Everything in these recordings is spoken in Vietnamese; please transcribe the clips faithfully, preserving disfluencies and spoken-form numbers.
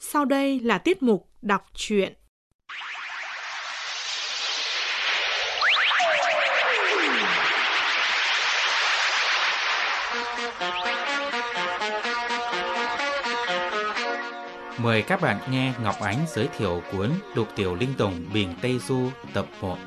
Sau đây là tiết mục đọc truyện. Mời các bạn nghe Ngọc Ánh giới thiệu cuốn Lục Tiểu Linh Đồng Biển Tây Du tập một.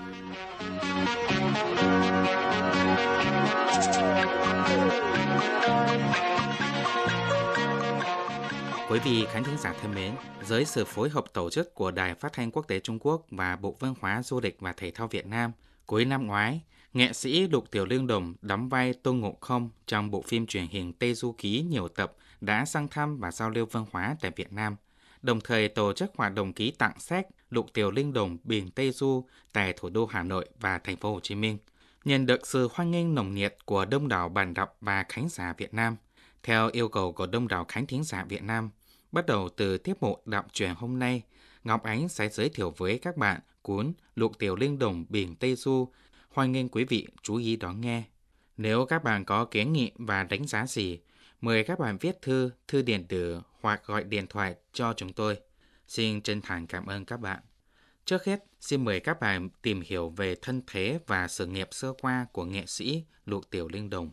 Quý vị khán thính giả thân mến, dưới sự phối hợp tổ chức của Đài Phát thanh Quốc tế Trung Quốc và Bộ Văn hóa Du lịch và Thể thao Việt Nam, cuối năm ngoái, nghệ sĩ Lục Tiểu Linh Đồng đóng vai Tôn Ngộ Không trong bộ phim truyền hình Tây Du Ký nhiều tập đã sang thăm và giao lưu văn hóa tại Việt Nam, đồng thời tổ chức hoạt động ký tặng sách Lục Tiểu Linh Đồng Biển Tây Du tại thủ đô Hà Nội và thành phố Hồ Chí Minh, nhận được sự hoan nghênh nồng nhiệt của đông đảo bạn đọc và khán giả Việt Nam. Theo yêu cầu của đông đảo khán thính giả Việt Nam, bắt đầu từ tiết mục đọc truyện hôm nay, Ngọc Ánh sẽ giới thiệu với các bạn cuốn Lục Tiểu Linh Đồng Biển Tây Du. Hoan nghênh quý vị chú ý đón nghe. Nếu các bạn có kiến nghị và đánh giá gì, mời các bạn viết thư, thư điện tử hoặc gọi điện thoại cho chúng tôi. Xin chân thành cảm ơn các bạn. Trước hết, xin mời các bạn tìm hiểu về thân thế và sự nghiệp sơ qua của nghệ sĩ Lục Tiểu Linh Đồng.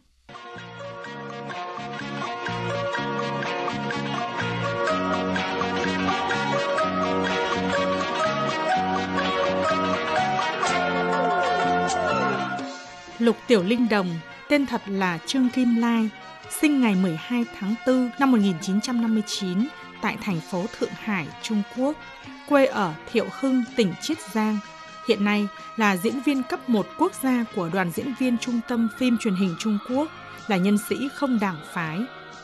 Lục Tiểu Linh Đồng, tên thật là Trương Kim Lai, sinh ngày mười hai tháng tư năm một nghìn chín trăm năm mươi chín tại thành phố Thượng Hải, Trung Quốc, quê ở Thiệu Hưng, tỉnh Chiết Giang. Hiện nay là diễn viên cấp một quốc gia của Đoàn diễn viên Trung tâm Phim Truyền hình Trung Quốc, là nhân sĩ không đảng phái.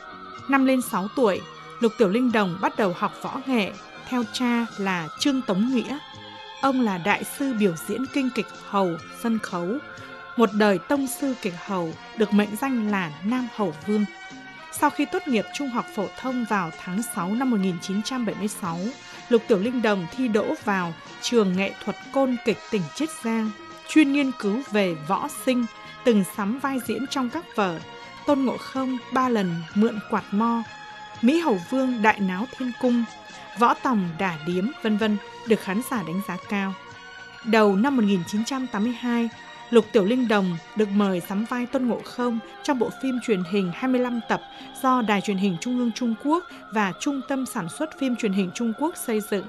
Năm lên sáu tuổi, Lục Tiểu Linh Đồng bắt đầu học võ nghệ, theo cha là Trương Tống Nghĩa. Ông là đại sư biểu diễn kinh kịch hầu, sân khấu, một đời tông sư kịch hầu, được mệnh danh là Nam Hầu Vương. Sau khi tốt nghiệp trung học phổ thông vào tháng sáu năm một nghìn chín trăm bảy mươi sáu, Lục Tiểu Linh Đồng thi đỗ vào trường nghệ thuật côn kịch tỉnh Chiết Giang, chuyên nghiên cứu về võ sinh, từng sắm vai diễn trong các vở Tôn Ngộ Không, Ba lần mượn quạt mo, Mỹ Hầu Vương đại náo thiên cung, Võ Tòng đả điếm, vân vân, được khán giả đánh giá cao. Đầu năm một nghìn chín trăm tám mươi hai, Lục Tiểu Linh Đồng được mời sắm vai Tôn Ngộ Không trong bộ phim truyền hình hai mươi lăm tập do Đài Truyền hình Trung ương Trung Quốc và Trung tâm Sản xuất Phim Truyền hình Trung Quốc xây dựng,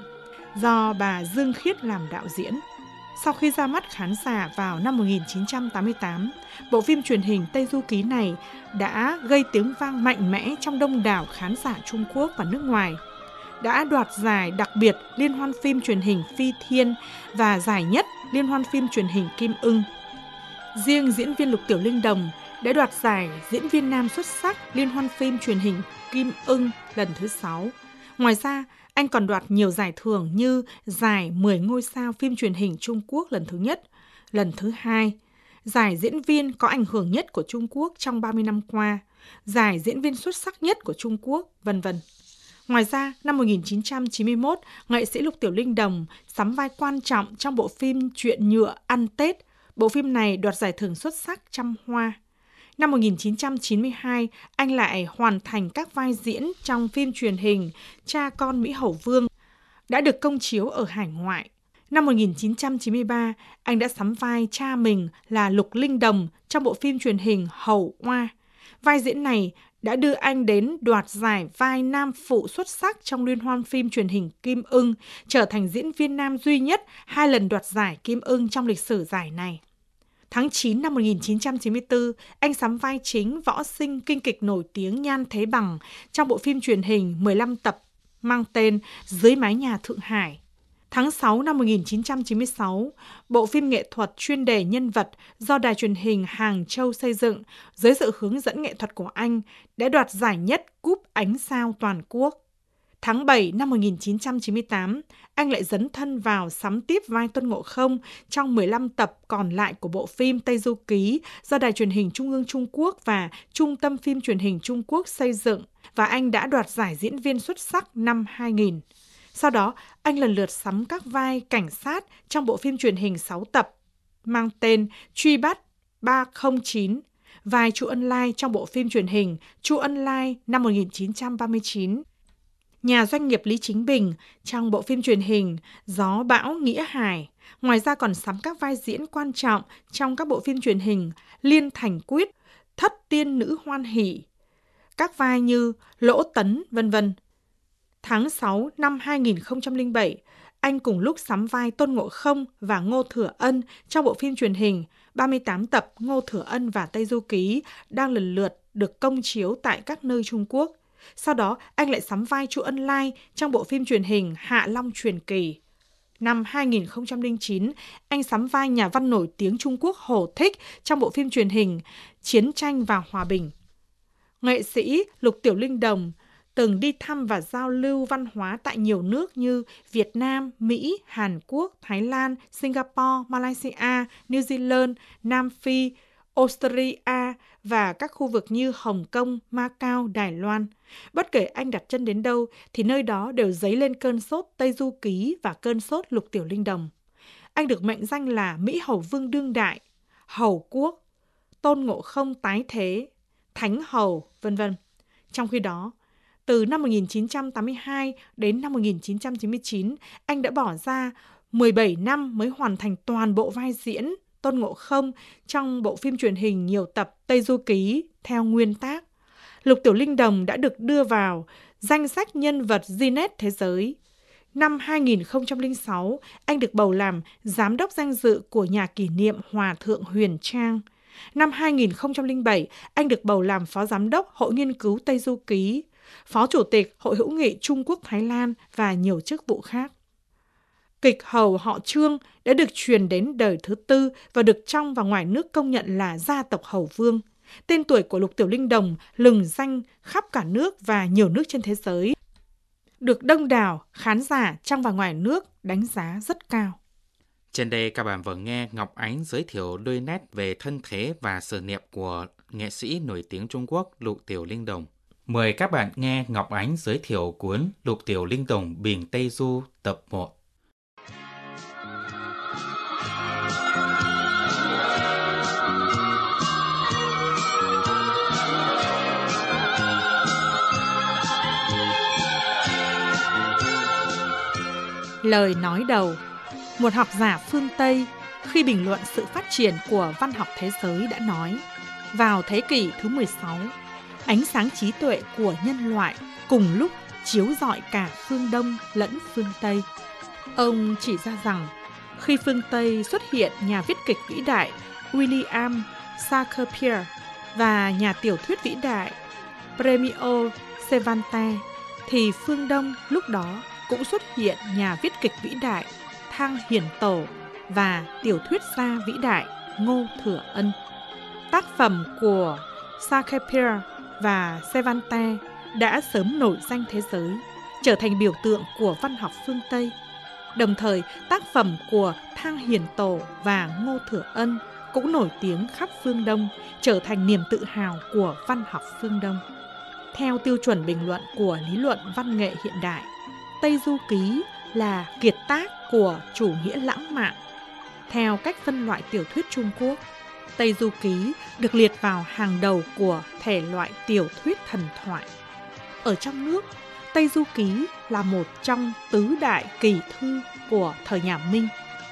do bà Dương Khiết làm đạo diễn. Sau khi ra mắt khán giả vào năm một nghìn chín trăm tám mươi tám, bộ phim truyền hình Tây Du Ký này đã gây tiếng vang mạnh mẽ trong đông đảo khán giả Trung Quốc và nước ngoài, đã đoạt giải đặc biệt Liên hoan phim truyền hình Phi Thiên và giải nhất Liên hoan phim truyền hình Kim Ưng. Riêng diễn viên Lục Tiểu Linh Đồng đã đoạt giải diễn viên nam xuất sắc Liên hoan phim truyền hình Kim Ưng lần thứ sáu. Ngoài ra, anh còn đoạt nhiều giải thưởng như giải mười ngôi sao phim truyền hình Trung Quốc lần thứ nhất, lần thứ hai, giải diễn viên có ảnh hưởng nhất của Trung Quốc trong ba mươi năm qua, giải diễn viên xuất sắc nhất của Trung Quốc, vân vân. Ngoài ra, năm một nghìn chín trăm chín mươi mốt, nghệ sĩ Lục Tiểu Linh Đồng sắm vai quan trọng trong bộ phim Chuyện nhựa ăn Tết. Bộ phim này đoạt giải thưởng xuất sắc Trăm Hoa. Năm một nghìn chín trăm chín mươi hai, anh lại hoàn thành các vai diễn trong phim truyền hình Cha Con Mỹ Hầu Vương, đã được công chiếu ở hải ngoại. Năm một nghìn chín trăm chín mươi ba, anh đã sắm vai cha mình là Lục Linh Đồng trong bộ phim truyền hình Hầu Oa. Vai diễn này đã đưa anh đến đoạt giải vai nam phụ xuất sắc trong Liên hoan phim truyền hình Kim Ưng, trở thành diễn viên nam duy nhất hai lần đoạt giải Kim Ưng trong lịch sử giải này. Tháng chín năm một nghìn chín trăm chín mươi tư, anh sắm vai chính võ sinh kinh kịch nổi tiếng Nhan Thế Bằng trong bộ phim truyền hình mười lăm tập mang tên Dưới mái nhà Thượng Hải. Tháng sáu năm một nghìn chín trăm chín mươi sáu, bộ phim nghệ thuật chuyên đề nhân vật do Đài Truyền hình Hàng Châu xây dựng dưới sự hướng dẫn nghệ thuật của anh đã đoạt giải nhất Cúp Ánh Sao toàn quốc. Tháng bảy năm một nghìn chín trăm chín mươi tám, anh lại dấn thân vào sắm tiếp vai Tôn Ngộ Không trong mười lăm tập còn lại của bộ phim Tây Du Ký do Đài Truyền hình Trung ương Trung Quốc và Trung tâm Phim Truyền hình Trung Quốc xây dựng, và anh đã đoạt giải diễn viên xuất sắc năm hai nghìn. Sau đó, anh lần lượt sắm các vai cảnh sát trong bộ phim truyền hình sáu tập mang tên Truy bắt ba không chín, vai Chu Ân Lai trong bộ phim truyền hình Chu Ân Lai năm một nghìn chín trăm ba mươi chín. nhà doanh nghiệp Lý Chính Bình trong bộ phim truyền hình Gió Bão Nghĩa Hải. Ngoài ra còn sắm các vai diễn quan trọng trong các bộ phim truyền hình Liên Thành Quyết, Thất Tiên Nữ Hoan Hỷ, các vai như Lỗ Tấn, vân vân. Tháng sáu năm hai nghìn không trăm lẻ bảy, anh cùng lúc sắm vai Tôn Ngộ Không và Ngô Thừa Ân trong bộ phim truyền hình ba mươi tám tập Ngô Thừa Ân và Tây Du Ký đang lần lượt được công chiếu tại các nơi Trung Quốc. Sau đó, anh lại sắm vai Chu Ân Lai trong bộ phim truyền hình Hạ Long Truyền Kỳ. Năm hai nghìn không trăm lẻ chín, anh sắm vai nhà văn nổi tiếng Trung Quốc Hồ Thích trong bộ phim truyền hình Chiến tranh và Hòa bình. Nghệ sĩ Lục Tiểu Linh Đồng từng đi thăm và giao lưu văn hóa tại nhiều nước như Việt Nam, Mỹ, Hàn Quốc, Thái Lan, Singapore, Malaysia, New Zealand, Nam Phi, Australia và các khu vực như Hồng Kông, Macau, Đài Loan. Bất kể anh đặt chân đến đâu thì nơi đó đều dấy lên cơn sốt Tây Du Ký và cơn sốt Lục Tiểu Linh Đồng. Anh được mệnh danh là Mỹ Hầu Vương đương đại, Hầu Quốc, Tôn Ngộ Không tái thế, Thánh Hầu, vân vân. Trong khi đó, từ năm một nghìn chín trăm tám mươi hai đến năm một nghìn chín trăm chín mươi chín, anh đã bỏ ra mười bảy năm mới hoàn thành toàn bộ vai diễn Tôn Ngộ Không trong bộ phim truyền hình nhiều tập Tây Du Ký theo nguyên tác. Lục Tiểu Linh Đồng đã được đưa vào danh sách nhân vật Guinness Thế giới. Năm hai nghìn không trăm lẻ sáu, anh được bầu làm giám đốc danh dự của nhà kỷ niệm Hòa Thượng Huyền Trang. Năm hai nghìn không trăm lẻ bảy, anh được bầu làm phó giám đốc Hội nghiên cứu Tây Du Ký, phó chủ tịch Hội hữu nghị Trung Quốc Thái Lan và nhiều chức vụ khác. Kịch Hầu họ Trương đã được truyền đến đời thứ tư và được trong và ngoài nước công nhận là gia tộc Hầu Vương. Tên tuổi của Lục Tiểu Linh Đồng lừng danh khắp cả nước và nhiều nước trên thế giới, được đông đảo khán giả trong và ngoài nước đánh giá rất cao. Trên đây các bạn vừa nghe Ngọc Ánh giới thiệu đôi nét về thân thế và sự nghiệp của nghệ sĩ nổi tiếng Trung Quốc Lục Tiểu Linh Đồng. Mời các bạn nghe Ngọc Ánh giới thiệu cuốn Lục Tiểu Linh Đồng Bình Tây Du tập một. Lời nói đầu. Một học giả phương Tây khi bình luận sự phát triển của văn học thế giới đã nói, vào thế kỷ thứ mười sáu, ánh sáng trí tuệ của nhân loại cùng lúc chiếu rọi cả phương Đông lẫn phương Tây. Ông chỉ ra rằng, khi phương Tây xuất hiện nhà viết kịch vĩ đại William Shakespeare và nhà tiểu thuyết vĩ đại Premio Cervantes, thì phương Đông lúc đó cũng xuất hiện nhà viết kịch vĩ đại Thang Hiển Tổ và tiểu thuyết gia vĩ đại Ngô Thừa Ân. Tác phẩm của Shakespeare và Cervantes đã sớm nổi danh thế giới, trở thành biểu tượng của văn học phương Tây. Đồng thời, tác phẩm của Thang Hiển Tổ và Ngô Thừa Ân cũng nổi tiếng khắp phương Đông, trở thành niềm tự hào của văn học phương Đông. Theo tiêu chuẩn bình luận của lý luận văn nghệ hiện đại, Tây Du Ký là kiệt tác của chủ nghĩa lãng mạn. Theo cách phân loại tiểu thuyết Trung Quốc, Tây Du Ký được liệt vào hàng đầu của thể loại tiểu thuyết thần thoại. Ở trong nước, Tây Du Ký là một trong tứ đại kỳ thư của thời nhà Minh.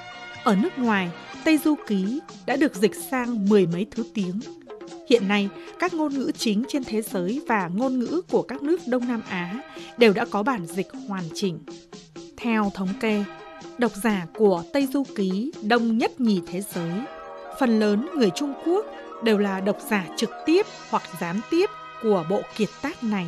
Ở nước ngoài, Tây Du Ký đã được dịch sang mười mấy thứ tiếng. Hiện nay, các ngôn ngữ chính trên thế giới và ngôn ngữ của các nước Đông Nam Á đều đã có bản dịch hoàn chỉnh. Theo thống kê, độc giả của Tây Du Ký đông nhất nhì thế giới. Phần lớn người Trung Quốc đều là độc giả trực tiếp hoặc gián tiếp của bộ kiệt tác này.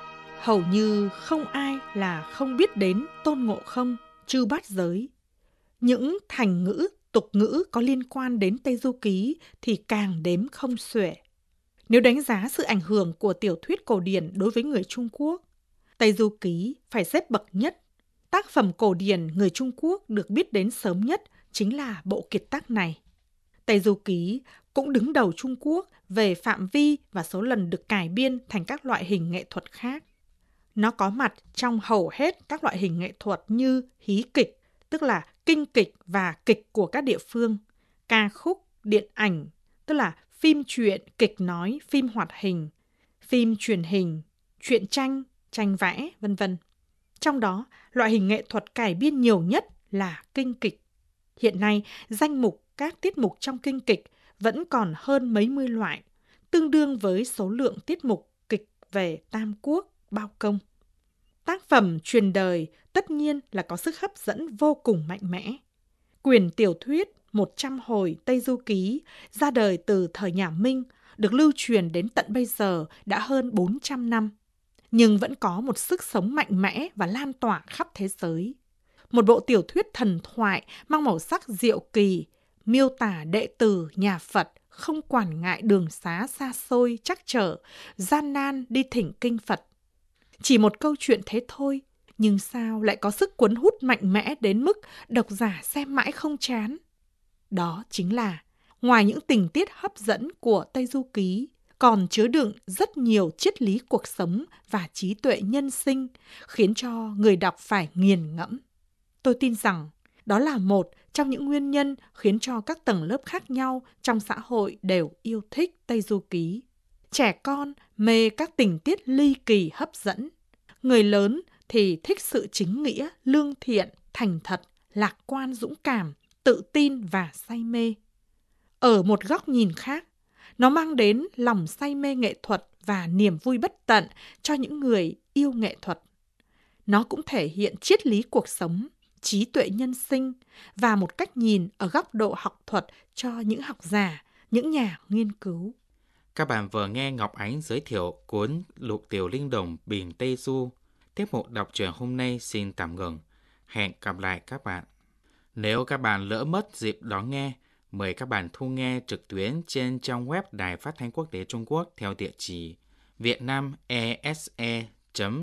Hầu như không ai là không biết đến Tôn Ngộ Không, Chư Bát Giới. Những thành ngữ, tục ngữ có liên quan đến Tây Du Ký thì càng đếm không xuể. Nếu đánh giá sự ảnh hưởng của tiểu thuyết cổ điển đối với người Trung Quốc, Tây Du Ký phải xếp bậc nhất. Tác phẩm cổ điển người Trung Quốc được biết đến sớm nhất chính là bộ kiệt tác này. Tây Du Ký cũng đứng đầu Trung Quốc về phạm vi và số lần được cải biên thành các loại hình nghệ thuật khác. Nó có mặt trong hầu hết các loại hình nghệ thuật như hí kịch, tức là kinh kịch và kịch của các địa phương, ca khúc, điện ảnh, tức là phim truyện, kịch nói, phim hoạt hình, phim truyền hình, truyện tranh, tranh vẽ, vân vân. Trong đó, loại hình nghệ thuật cải biên nhiều nhất là kinh kịch. Hiện nay, danh mục các tiết mục trong kinh kịch vẫn còn hơn mấy mươi loại, tương đương với số lượng tiết mục kịch về Tam Quốc, Bao Công. Tác phẩm truyền đời tất nhiên là có sức hấp dẫn vô cùng mạnh mẽ. Quyển tiểu thuyết một trăm hồi Tây Du Ký ra đời từ thời nhà Minh, được lưu truyền đến tận bây giờ đã hơn bốn trăm năm, nhưng vẫn có một sức sống mạnh mẽ và lan tỏa khắp thế giới. Một bộ tiểu thuyết thần thoại mang màu sắc diệu kỳ, miêu tả đệ tử nhà Phật không quản ngại đường xá xa xôi trắc trở, gian nan đi thỉnh kinh Phật. Chỉ một câu chuyện thế thôi, nhưng sao lại có sức cuốn hút mạnh mẽ đến mức độc giả xem mãi không chán? Đó chính là, ngoài những tình tiết hấp dẫn của Tây Du Ký, còn chứa đựng rất nhiều triết lý cuộc sống và trí tuệ nhân sinh, khiến cho người đọc phải nghiền ngẫm. Tôi tin rằng đó là một trong những nguyên nhân khiến cho các tầng lớp khác nhau trong xã hội đều yêu thích Tây Du Ký. Trẻ con mê các tình tiết ly kỳ hấp dẫn. Người lớn thì thích sự chính nghĩa, lương thiện, thành thật, lạc quan, dũng cảm, tự tin và say mê. Ở một góc nhìn khác, nó mang đến lòng say mê nghệ thuật và niềm vui bất tận cho những người yêu nghệ thuật. Nó cũng thể hiện triết lý cuộc sống, trí tuệ nhân sinh và một cách nhìn ở góc độ học thuật cho những học giả, những nhà nghiên cứu. Các bạn vừa nghe Ngọc Ánh giới thiệu cuốn Lục Tiểu Linh Đồng Bình Tây Du. Tiết mục đọc truyện hôm nay xin tạm ngừng. Hẹn gặp lại các bạn. Nếu các bạn lỡ mất dịp đón nghe, mời các bạn thu nghe trực tuyến trên trang web Đài Phát thanh Quốc tế Trung Quốc theo địa chỉ vietnamese chấm